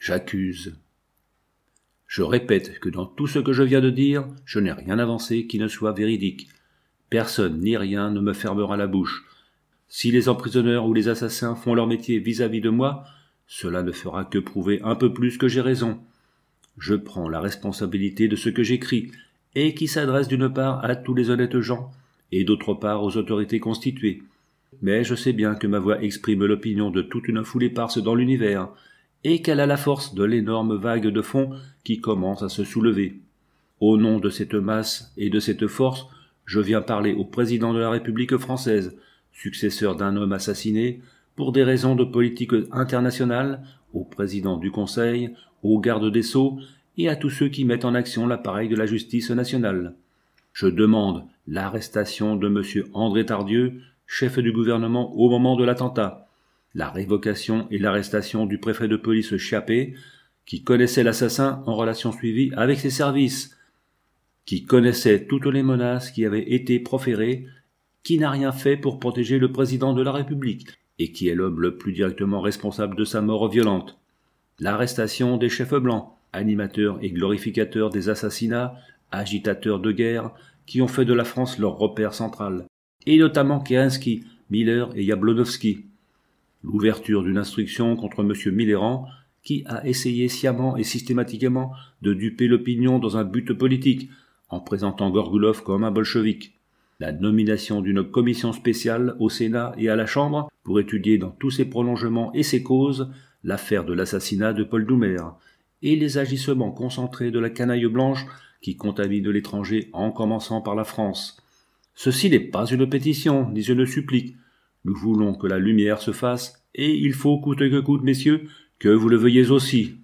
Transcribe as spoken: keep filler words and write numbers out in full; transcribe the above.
J'accuse. Je répète que dans tout ce que je viens de dire, je n'ai rien avancé qui ne soit véridique. Personne ni rien ne me fermera la bouche. Si les emprisonneurs ou les assassins font leur métier vis-à-vis de moi, cela ne fera que prouver un peu plus que j'ai raison. Je prends la responsabilité de ce que j'écris, et qui s'adresse d'une part à tous les honnêtes gens, et d'autre part aux autorités constituées. Mais je sais bien que ma voix exprime l'opinion de toute une foule éparse dans l'univers, et qu'elle a la force de l'énorme vague de fond qui commence à se soulever. Au nom de cette masse et de cette force, je viens parler au président de la République française, successeur d'un homme assassiné, pour des raisons de politique internationale, au président du Conseil, au garde des Sceaux et à tous ceux qui mettent en action l'appareil de la justice nationale. Je demande l'arrestation de M. André Tardieu, chef du gouvernement au moment de l'attentat, la révocation et l'arrestation du préfet de police Chiappé, qui connaissait l'assassin en relation suivie avec ses services, qui connaissait toutes les menaces qui avaient été proférées, qui n'a rien fait pour protéger le président de la République, et qui est l'homme le plus directement responsable de sa mort violente. L'arrestation des chefs blancs, animateurs et glorificateurs des assassinats, agitateurs de guerre, qui ont fait de la France leur repère central, et notamment Kerensky, Miller et Jablonowski. L'ouverture d'une instruction contre M. Millerand, qui a essayé sciemment et systématiquement de duper l'opinion dans un but politique, en présentant Gorgoulov comme un bolchevique. La nomination d'une commission spéciale au Sénat et à la Chambre pour étudier dans tous ses prolongements et ses causes l'affaire de l'assassinat de Paul Doumer et les agissements concentrés de la canaille blanche qui contamine l'étranger en commençant par la France. Ceci n'est pas une pétition, ni une supplique. Nous voulons que la lumière se fasse, et il faut, coûte que coûte, messieurs, que vous le veuillez aussi.